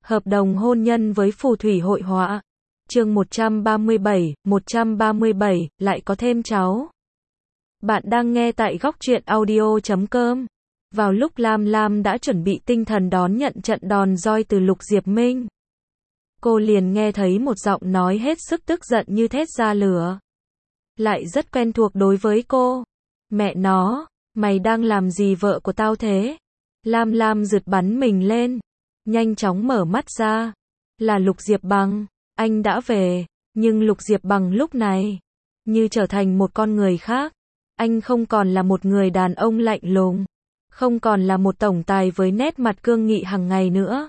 Hợp đồng hôn nhân với phù thủy hội họa. Chương 137, lại có thêm cháu. Bạn đang nghe tại góc truyện audio.com. Vào lúc Lam Lam đã chuẩn bị tinh thần đón nhận trận đòn roi từ Lục Diệp Minh, cô liền nghe thấy một giọng nói hết sức tức giận như thét ra lửa. Lại rất quen thuộc đối với cô. Mẹ nó, mày đang làm gì vợ của tao thế? Lam Lam giật bắn mình lên, nhanh chóng mở mắt ra. Là Lục Diệp Bằng, anh đã về, nhưng Lục Diệp Bằng lúc này như trở thành một con người khác. Anh không còn là một người đàn ông lạnh lùng, không còn là một tổng tài với nét mặt cương nghị hàng ngày nữa.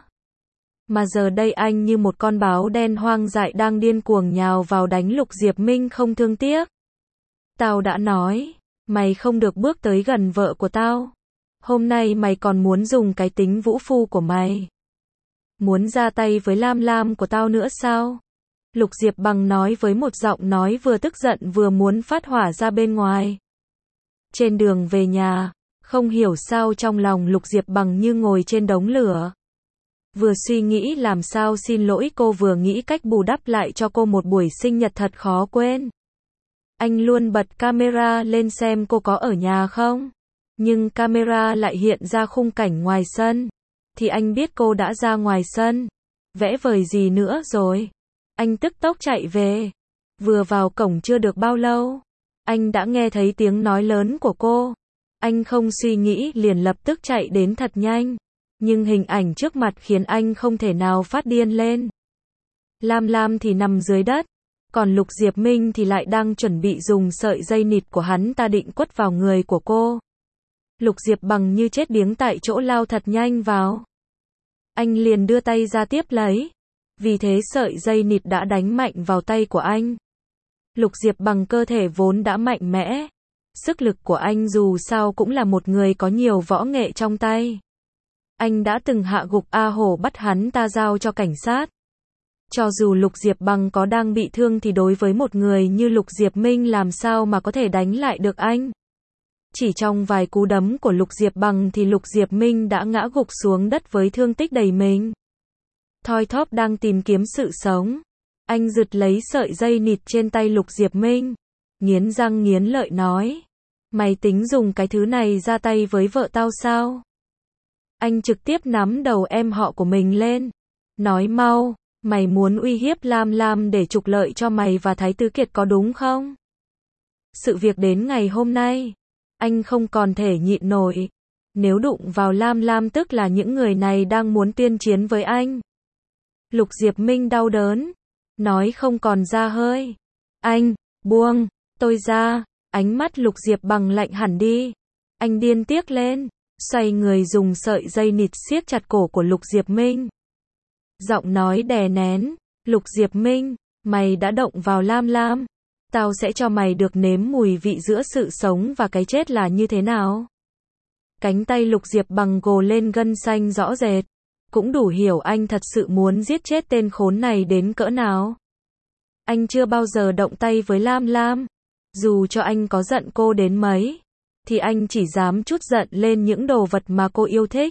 Mà giờ đây anh như một con báo đen hoang dại đang điên cuồng nhào vào đánh Lục Diệp Minh không thương tiếc. Tao đã nói, mày không được bước tới gần vợ của tao. Hôm nay mày còn muốn dùng cái tính vũ phu của mày, muốn ra tay với Lam Lam của tao nữa sao? Lục Diệp Bằng nói với một giọng nói vừa tức giận vừa muốn phát hỏa ra bên ngoài. Trên đường về nhà, không hiểu sao trong lòng Lục Diệp Bằng như ngồi trên đống lửa. Vừa suy nghĩ làm sao xin lỗi cô, vừa nghĩ cách bù đắp lại cho cô một buổi sinh nhật thật khó quên. Anh luôn bật camera lên xem cô có ở nhà không, nhưng camera lại hiện ra khung cảnh ngoài sân, thì anh biết cô đã ra ngoài sân. Vẽ vời gì nữa rồi? Anh tức tốc chạy về. Vừa vào cổng chưa được bao lâu, anh đã nghe thấy tiếng nói lớn của cô. Anh không suy nghĩ liền lập tức chạy đến thật nhanh, nhưng hình ảnh trước mặt khiến anh không thể nào phát điên lên. Lam Lam thì nằm dưới đất, còn Lục Diệp Minh thì lại đang chuẩn bị dùng sợi dây nịt của hắn ta định quất vào người của cô. Lục Diệp Bằng như chết điếng tại chỗ lao thật nhanh vào. Anh liền đưa tay ra tiếp lấy. Vì thế sợi dây nịt đã đánh mạnh vào tay của anh. Lục Diệp Bằng cơ thể vốn đã mạnh mẽ. Sức lực của anh dù sao cũng là một người có nhiều võ nghệ trong tay. Anh đã từng hạ gục A Hổ, bắt hắn ta giao cho cảnh sát. Cho dù Lục Diệp Bằng có đang bị thương thì đối với một người như Lục Diệp Minh làm sao mà có thể đánh lại được anh. Chỉ trong vài cú đấm của Lục Diệp Bằng thì Lục Diệp Minh đã ngã gục xuống đất với thương tích đầy mình. Thoi thóp đang tìm kiếm sự sống. Anh giật lấy sợi dây nịt trên tay Lục Diệp Minh, nghiến răng nghiến lợi nói: mày tính dùng cái thứ này ra tay với vợ tao sao? Anh trực tiếp nắm đầu em họ của mình lên, nói: mau, mày muốn uy hiếp Lam Lam để trục lợi cho mày và Thái Tứ Kiệt có đúng không? Sự việc đến ngày hôm nay, anh không còn thể nhịn nổi. Nếu đụng vào Lam Lam tức là những người này đang muốn tuyên chiến với anh. Lục Diệp Minh đau đớn, nói không còn ra hơi. Anh, buông tôi ra. Ánh mắt Lục Diệp Bằng lạnh hẳn đi. Anh điên tiết lên, xoay người dùng sợi dây nịt siết chặt cổ của Lục Diệp Minh. Giọng nói đè nén: Lục Diệp Minh, mày đã động vào Lam Lam, tao sẽ cho mày được nếm mùi vị giữa sự sống và cái chết là như thế nào. Cánh tay Lục Diệp Bằng gồ lên gân xanh rõ rệt. Cũng đủ hiểu anh thật sự muốn giết chết tên khốn này đến cỡ nào. Anh chưa bao giờ động tay với Lam Lam. Dù cho anh có giận cô đến mấy, thì anh chỉ dám trút giận lên những đồ vật mà cô yêu thích,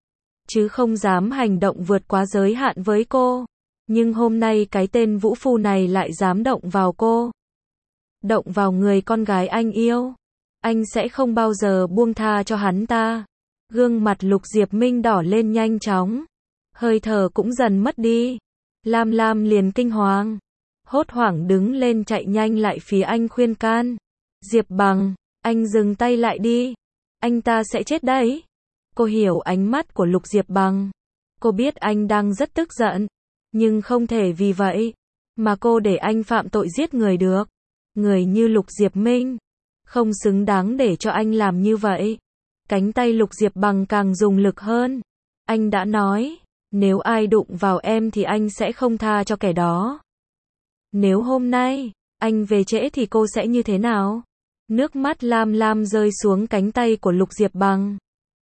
chứ không dám hành động vượt quá giới hạn với cô. Nhưng hôm nay cái tên vũ phu này lại dám động vào cô, động vào người con gái anh yêu. Anh sẽ không bao giờ buông tha cho hắn ta. Gương mặt Lục Diệp Minh đỏ lên nhanh chóng, hơi thở cũng dần mất đi. Lam Lam liền kinh hoàng, hốt hoảng đứng lên chạy nhanh lại phía anh khuyên can: Diệp Bằng, anh dừng tay lại đi, anh ta sẽ chết đấy. Cô hiểu ánh mắt của Lục Diệp Bằng. Cô biết anh đang rất tức giận, nhưng không thể vì vậy mà cô để anh phạm tội giết người được. Người như Lục Diệp Minh không xứng đáng để cho anh làm như vậy. Cánh tay Lục Diệp Bằng càng dùng lực hơn. Anh đã nói, nếu ai đụng vào em thì anh sẽ không tha cho kẻ đó. Nếu hôm nay anh về trễ thì cô sẽ như thế nào? Nước mắt Lam Lam rơi xuống cánh tay của Lục Diệp Bằng.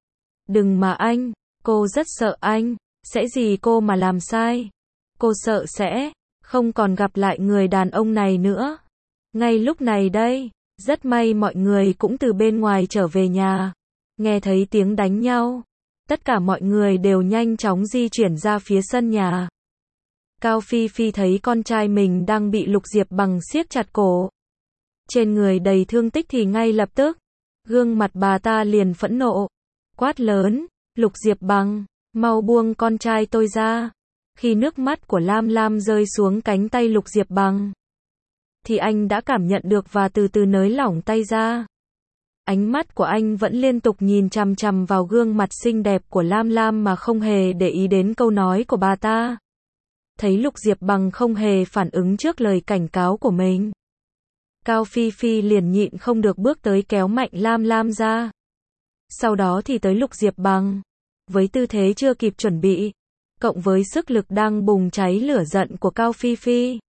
Đừng mà anh, cô rất sợ anh sẽ gì cô mà làm sai. Cô sợ sẽ không còn gặp lại người đàn ông này nữa. Ngay lúc này đây, rất may mọi người cũng từ bên ngoài trở về nhà. Nghe thấy tiếng đánh nhau, Tất cả mọi người đều nhanh chóng di chuyển ra phía sân nhà. Cao Phi Phi thấy con trai mình đang bị Lục Diệp Bằng siết chặt cổ, trên người đầy thương tích thì ngay lập tức, gương mặt bà ta liền phẫn nộ, quát lớn, Lục Diệp Bằng, mau buông con trai tôi ra. Khi nước mắt của Lam Lam rơi xuống cánh tay Lục Diệp Bằng, thì anh đã cảm nhận được và từ từ nới lỏng tay ra. Ánh mắt của anh vẫn liên tục nhìn chằm chằm vào gương mặt xinh đẹp của Lam Lam mà không hề để ý đến câu nói của bà ta. Thấy Lục Diệp Bằng không hề phản ứng trước lời cảnh cáo của mình, Cao Phi Phi liền nhịn không được bước tới kéo mạnh Lam Lam ra. Sau đó thì tới Lục Diệp Bằng, với tư thế chưa kịp chuẩn bị, cộng với sức lực đang bùng cháy lửa giận của Cao Phi Phi,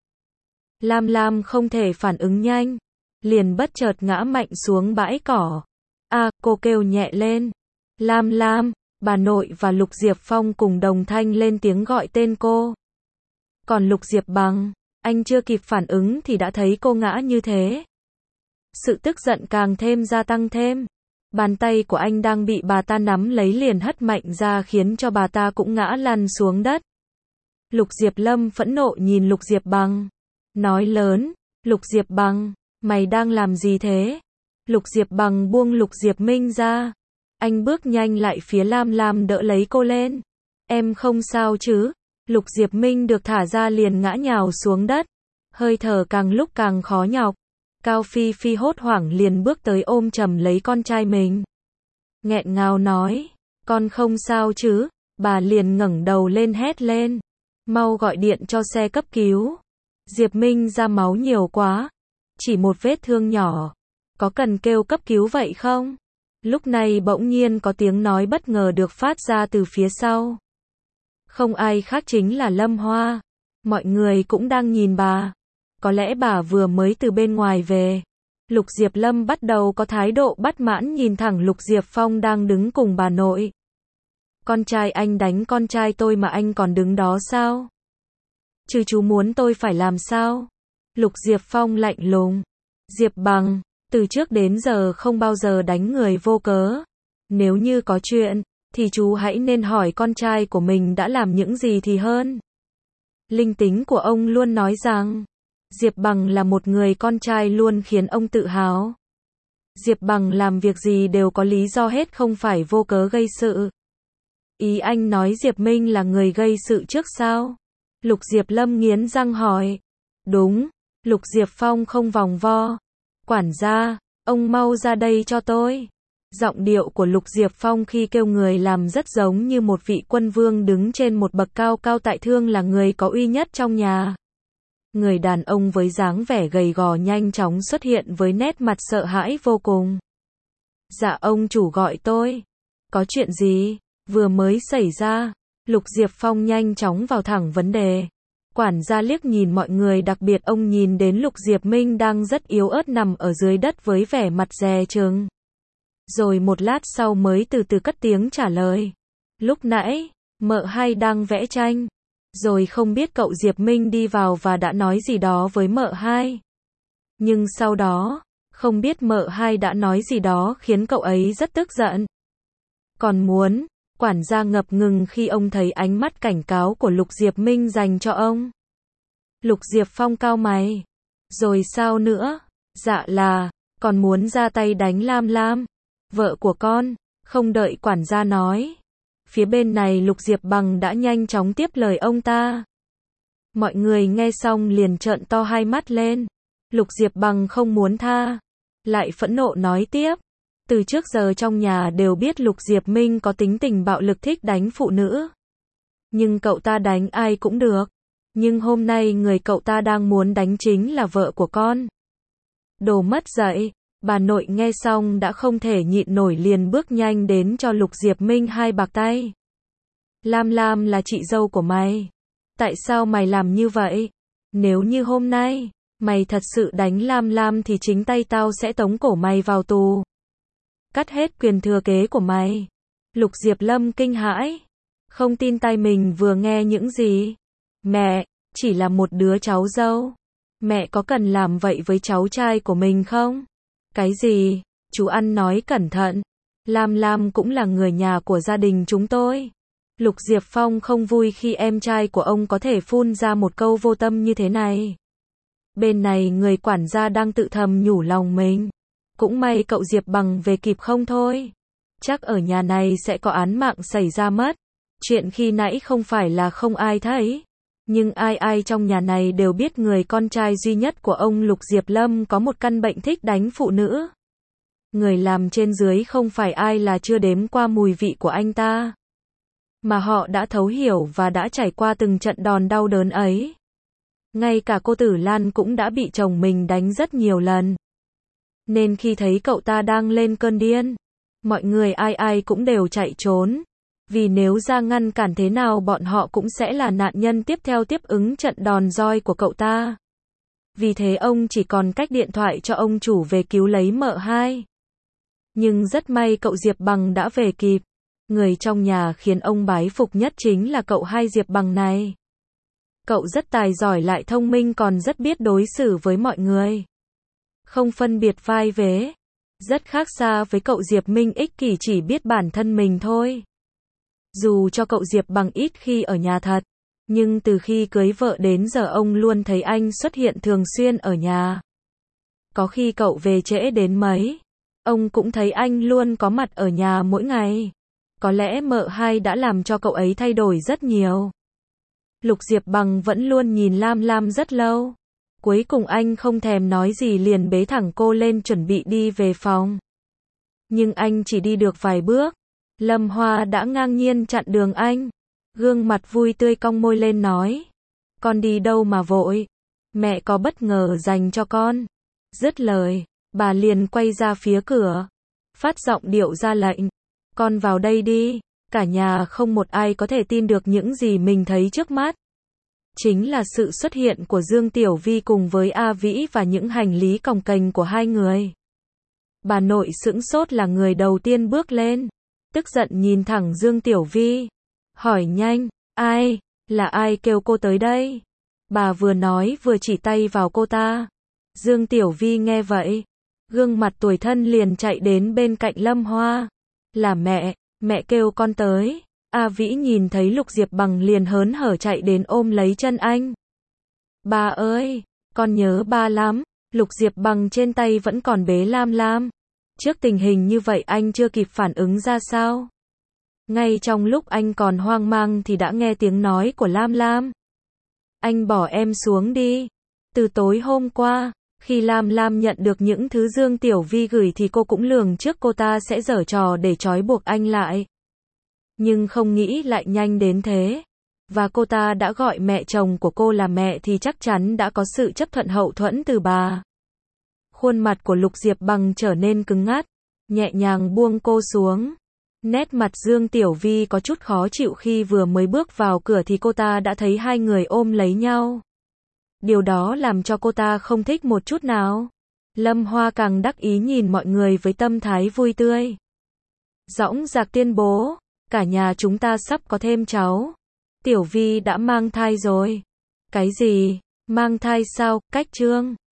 Lam Lam không thể phản ứng nhanh, liền bất chợt ngã mạnh xuống bãi cỏ. Cô kêu nhẹ lên. Lam Lam, bà nội và Lục Diệp Phong cùng đồng thanh lên tiếng gọi tên cô. Còn Lục Diệp Bằng, anh chưa kịp phản ứng thì đã thấy cô ngã như thế. Sự tức giận càng thêm gia tăng thêm. Bàn tay của anh đang bị bà ta nắm lấy liền hất mạnh ra khiến cho bà ta cũng ngã lăn xuống đất. Lục Diệp Lâm phẫn nộ nhìn Lục Diệp Bằng, nói lớn, Lục Diệp Bằng, mày đang làm gì thế? Lục Diệp Bằng buông Lục Diệp Minh ra. Anh bước nhanh lại phía Lam Lam đỡ lấy cô lên. Em không sao chứ? Lục Diệp Minh được thả ra liền ngã nhào xuống đất. Hơi thở càng lúc càng khó nhọc. Cao Phi Phi hốt hoảng liền bước tới ôm chầm lấy con trai mình. Nghẹn ngào nói, con không sao chứ? Bà liền ngẩng đầu lên hét lên. Mau gọi điện cho xe cấp cứu. Diệp Minh ra máu nhiều quá. Chỉ một vết thương nhỏ. Có cần kêu cấp cứu vậy không? Lúc này bỗng nhiên có tiếng nói bất ngờ được phát ra từ phía sau. Không ai khác chính là Lâm Hoa. Mọi người cũng đang nhìn bà. Có lẽ bà vừa mới từ bên ngoài về. Lục Diệp Lâm bắt đầu có thái độ bất mãn nhìn thẳng Lục Diệp Phong đang đứng cùng bà nội. Con trai anh đánh con trai tôi mà anh còn đứng đó sao? Chứ chú muốn tôi phải làm sao? Lục Diệp Phong lạnh lùng. Diệp Bằng, từ trước đến giờ không bao giờ đánh người vô cớ. Nếu như có chuyện, thì chú hãy nên hỏi con trai của mình đã làm những gì thì hơn. Linh tính của ông luôn nói rằng, Diệp Bằng là một người con trai luôn khiến ông tự hào. Diệp Bằng làm việc gì đều có lý do hết không phải vô cớ gây sự. Ý anh nói Diệp Minh là người gây sự trước sao? Lục Diệp Lâm nghiến răng hỏi. Đúng, Lục Diệp Phong không vòng vo. Quản gia, ông mau ra đây cho tôi. Giọng điệu của Lục Diệp Phong khi kêu người làm rất giống như một vị quân vương đứng trên một bậc cao cao tại thượng là người có uy nhất trong nhà. Người đàn ông với dáng vẻ gầy gò nhanh chóng xuất hiện với nét mặt sợ hãi vô cùng. Dạ ông chủ gọi tôi. Có chuyện gì? Vừa mới xảy ra. Lục Diệp Phong nhanh chóng vào thẳng vấn đề. Quản gia liếc nhìn mọi người, đặc biệt ông nhìn đến Lục Diệp Minh đang rất yếu ớt nằm ở dưới đất với vẻ mặt dè chừng. Rồi một lát sau mới từ từ cất tiếng trả lời. Lúc nãy, mợ hai đang vẽ tranh. Rồi không biết cậu Diệp Minh đi vào và đã nói gì đó với mợ hai. Nhưng sau đó, không biết mợ hai đã nói gì đó khiến cậu ấy rất tức giận. Còn muốn, quản gia ngập ngừng khi ông thấy ánh mắt cảnh cáo của Lục Diệp Minh dành cho ông. Lục Diệp Phong cau mày. Rồi sao nữa? Dạ là, còn muốn ra tay đánh Lam Lam, vợ của con. Không đợi quản gia nói, phía bên này Lục Diệp Bằng đã nhanh chóng tiếp lời ông ta. Mọi người nghe xong liền trợn to hai mắt lên. Lục Diệp Bằng không muốn tha, lại phẫn nộ nói tiếp. Từ trước giờ trong nhà đều biết Lục Diệp Minh có tính tình bạo lực, thích đánh phụ nữ. Nhưng cậu ta đánh ai cũng được. Nhưng hôm nay người cậu ta đang muốn đánh chính là vợ của con. Đồ mất dạy. Bà nội nghe xong đã không thể nhịn nổi liền bước nhanh đến cho Lục Diệp Minh hai bạc tay. Lam Lam là chị dâu của mày. Tại sao mày làm như vậy? Nếu như hôm nay, mày thật sự đánh Lam Lam thì chính tay tao sẽ tống cổ mày vào tù. Cắt hết quyền thừa kế của mày. Lục Diệp Lâm kinh hãi. Không tin tai mình vừa nghe những gì. Mẹ, chỉ là một đứa cháu dâu. Mẹ có cần làm vậy với cháu trai của mình không? Cái gì? Chú ăn nói cẩn thận. Lam Lam cũng là người nhà của gia đình chúng tôi. Lục Diệp Phong không vui khi em trai của ông có thể phun ra một câu vô tâm như thế này. Bên này người quản gia đang tự thầm nhủ lòng mình. Cũng may cậu Diệp Bằng về kịp không thôi. Chắc ở nhà này sẽ có án mạng xảy ra mất. Chuyện khi nãy không phải là không ai thấy. Nhưng ai ai trong nhà này đều biết người con trai duy nhất của ông Lục Diệp Lâm có một căn bệnh thích đánh phụ nữ. Người làm trên dưới không phải ai là chưa đếm qua mùi vị của anh ta. Mà họ đã thấu hiểu và đã trải qua từng trận đòn đau đớn ấy. Ngay cả cô Tử Lan cũng đã bị chồng mình đánh rất nhiều lần. Nên khi thấy cậu ta đang lên cơn điên, mọi người ai ai cũng đều chạy trốn. Vì nếu ra ngăn cản thế nào bọn họ cũng sẽ là nạn nhân tiếp theo tiếp ứng trận đòn roi của cậu ta. Vì thế ông chỉ còn cách điện thoại cho ông chủ về cứu lấy mợ hai. Nhưng rất may cậu Diệp Bằng đã về kịp. Người trong nhà khiến ông bái phục nhất chính là cậu hai Diệp Bằng này. Cậu rất tài giỏi lại thông minh còn rất biết đối xử với mọi người. Không phân biệt vai vế. Rất khác xa với cậu Diệp Minh ích kỷ chỉ biết bản thân mình thôi. Dù cho cậu Diệp Bằng ít khi ở nhà thật, nhưng từ khi cưới vợ đến giờ ông luôn thấy anh xuất hiện thường xuyên ở nhà. Có khi cậu về trễ đến mấy, ông cũng thấy anh luôn có mặt ở nhà mỗi ngày. Có lẽ mợ hai đã làm cho cậu ấy thay đổi rất nhiều. Lục Diệp Bằng vẫn luôn nhìn Lam Lam rất lâu. Cuối cùng anh không thèm nói gì liền bế thẳng cô lên chuẩn bị đi về phòng. Nhưng anh chỉ đi được vài bước. Lâm Hoa đã ngang nhiên chặn đường anh. Gương mặt vui tươi cong môi lên nói. Con đi đâu mà vội? Mẹ có bất ngờ dành cho con. Dứt lời, bà liền quay ra phía cửa. Phát giọng điệu ra lệnh. Con vào đây đi. Cả nhà không một ai có thể tin được những gì mình thấy trước mắt. Chính là sự xuất hiện của Dương Tiểu Vi cùng với A Vĩ và những hành lý cồng kềnh của hai người. Bà nội sững sốt là người đầu tiên bước lên. Tức giận nhìn thẳng Dương Tiểu Vi. Hỏi nhanh, là ai kêu cô tới đây? Bà vừa nói vừa chỉ tay vào cô ta. Dương Tiểu Vi nghe vậy. Gương mặt tủi thân liền chạy đến bên cạnh Lâm Hoa. Là mẹ kêu con tới. A Vĩ nhìn thấy Lục Diệp Bằng liền hớn hở chạy đến ôm lấy chân anh. Ba ơi, con nhớ ba lắm. Lục Diệp Bằng trên tay vẫn còn bế Lam Lam. Trước tình hình như vậy anh chưa kịp phản ứng ra sao. Ngay trong lúc anh còn hoang mang thì đã nghe tiếng nói của Lam Lam. Anh bỏ em xuống đi. Từ tối hôm qua, khi Lam Lam nhận được những thứ Dương Tiểu Vi gửi thì cô cũng lường trước cô ta sẽ giở trò để trói buộc anh lại. Nhưng không nghĩ lại nhanh đến thế. Và cô ta đã gọi mẹ chồng của cô là mẹ thì chắc chắn đã có sự chấp thuận hậu thuẫn từ bà. Khuôn mặt của Lục Diệp Bằng trở nên cứng ngắt, nhẹ nhàng buông cô xuống. Nét mặt Dương Tiểu Vi có chút khó chịu khi vừa mới bước vào cửa thì cô ta đã thấy hai người ôm lấy nhau. Điều đó làm cho cô ta không thích một chút nào. Lâm Hoa càng đắc ý nhìn mọi người với tâm thái vui tươi. Dõng dạc tuyên bố, cả nhà chúng ta sắp có thêm cháu. Tiểu Vi đã mang thai rồi. Cái gì? Mang thai sao? Cách Trương